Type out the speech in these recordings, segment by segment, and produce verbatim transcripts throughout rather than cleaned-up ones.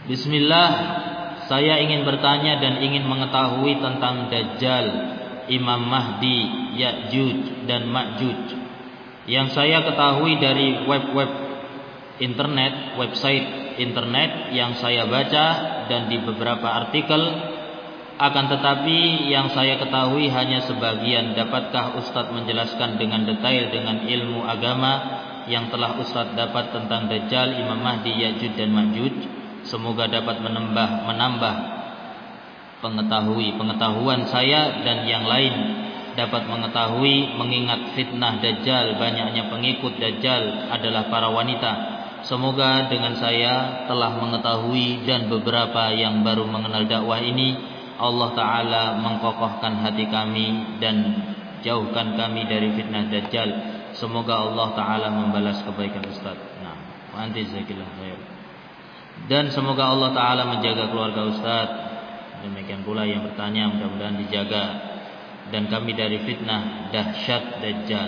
Bismillah, saya ingin bertanya dan ingin mengetahui tentang Dajjal, Imam Mahdi, Ya'juj dan Ma'juj. Yang saya ketahui dari web-web internet, website internet yang saya baca dan di beberapa artikel, akan tetapi yang saya ketahui hanya sebagian. Dapatkah Ustadz menjelaskan dengan detail dengan ilmu agama yang telah Ustadz dapat tentang Dajjal, Imam Mahdi, Ya'juj dan Ma'juj? Semoga dapat menambah menambah pengetahui pengetahuan saya dan yang lain dapat mengetahui, mengingat fitnah Dajjal, banyaknya pengikut Dajjal adalah para wanita. Semoga dengan saya telah mengetahui dan beberapa yang baru mengenal dakwah ini, Allah Ta'ala mengkokohkan hati kami dan jauhkan kami dari fitnah Dajjal. Semoga Allah Ta'ala membalas kebaikan Ustaz. Nah, wa anti jazakillah khair. Dan semoga Allah Ta'ala menjaga keluarga Ustaz. Demikian pula yang bertanya, mudah-mudahan dijaga dan kami dari fitnah dahsyat Dajjal.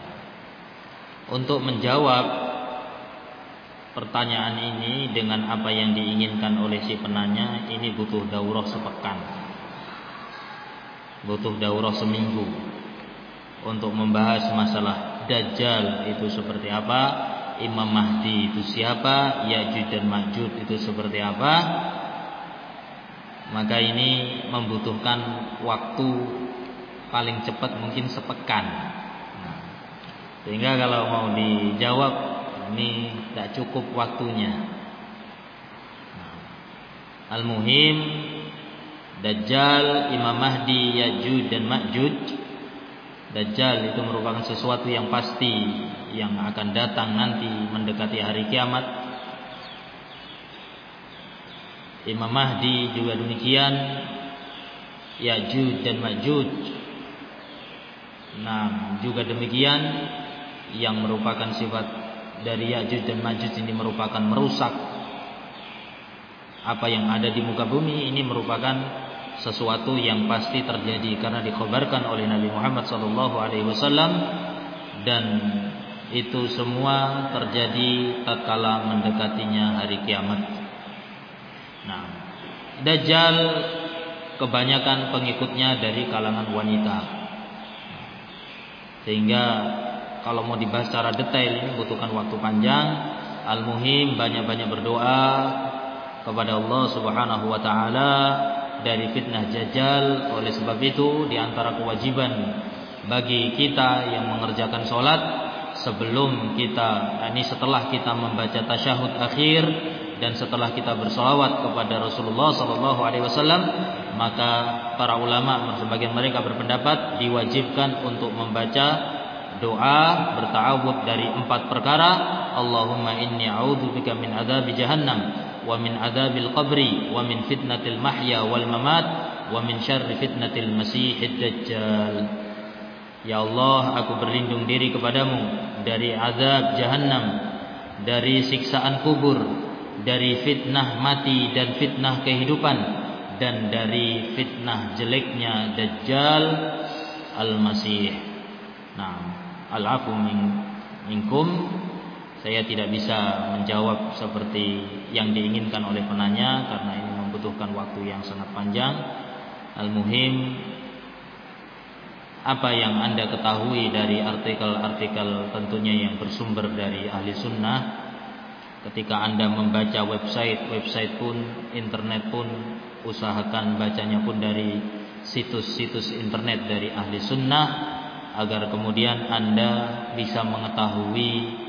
Untuk menjawab pertanyaan ini dengan apa yang diinginkan oleh si penanya, ini butuh daurah sepekan, butuh daurah seminggu untuk membahas masalah Dajjal itu seperti apa, Imam Mahdi itu siapa, Ya'juj dan Ma'juj itu seperti apa. Maka ini membutuhkan waktu paling cepat mungkin sepekan. Nah, sehingga kalau mau dijawab ini tidak cukup waktunya. Nah, Al-Muhim, Dajjal, Imam Mahdi, Ya'juj dan Ma'juj. Dajjal itu merupakan sesuatu yang pasti yang akan datang nanti mendekati hari kiamat. Imam Mahdi juga demikian, Ya'juj dan Ma'juj. Nah, juga demikian yang merupakan sifat dari Ya'juj dan Ma'juj ini merupakan merusak apa yang ada di muka bumi. Ini merupakan sesuatu yang pasti terjadi karena dikhabarkan oleh Nabi Muhammad sallallahu alaihi wasallam, dan itu semua terjadi tatkala mendekatinya hari kiamat. Nah, Dajjal kebanyakan pengikutnya dari kalangan wanita, sehingga kalau mau dibahas secara detail ini membutuhkan waktu panjang. Al-Muhim, banyak-banyak berdoa kepada Allah Subhanahu wa taala dari fitnah Dajjal. Oleh sebab itu, di antara kewajiban bagi kita yang mengerjakan sholat, sebelum kita, ini setelah kita membaca tasyahud akhir dan setelah kita bersolawat kepada Rasulullah sallallahu alaihi wasallam, maka para ulama sebagian mereka berpendapat diwajibkan untuk membaca doa berta'awudz dari empat perkara. Allahumma inni a'udzubika min adzabi jahannam wa min adzabil qabri wa min fitnatil mahya wal mamat wa min syarri fitnatil masiihid dajjal. Ya Allah, aku berlindung diri kepadamu dari azab jahannam, dari siksaan kubur, dari fitnah mati dan fitnah kehidupan, dan dari fitnah jeleknya Dajjal Al-Masih. Nah, al-afu minkum. Saya tidak bisa menjawab seperti yang diinginkan oleh penanya karena ini membutuhkan waktu yang sangat panjang. Al-Muhim, apa yang Anda ketahui dari artikel-artikel tentunya yang bersumber dari ahli sunnah, ketika Anda membaca website-website pun, internet pun, usahakan bacanya pun dari situs-situs internet dari ahli sunnah, agar kemudian Anda bisa mengetahui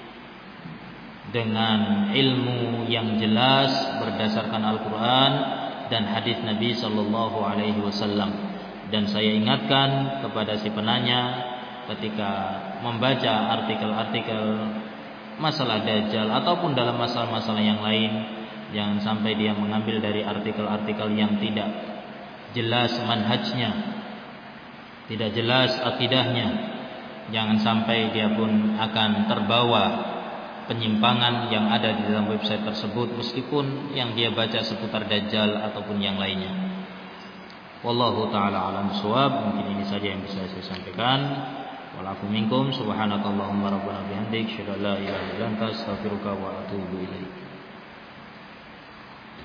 dengan ilmu yang jelas berdasarkan Al-Quran dan hadis Nabi Sallallahu Alaihi Wasallam. Dan saya ingatkan kepada si penanya, ketika membaca artikel-artikel masalah Dajjal ataupun dalam masalah-masalah yang lain, jangan sampai dia mengambil dari artikel-artikel yang tidak jelas manhajnya, tidak jelas akidahnya. Jangan sampai dia pun akan terbawa penyimpangan yang ada di dalam website tersebut, meskipun yang dia baca seputar Dajjal ataupun yang lainnya. Wallahu ta'ala alam shawab. Mungkin ini saja yang bisa saya sampaikan. Walafu minkum, subhanakallahumma rabbana bihamdik, asyhadu an la ilaha illa anta, astaghfiruka wa atubu ilaik.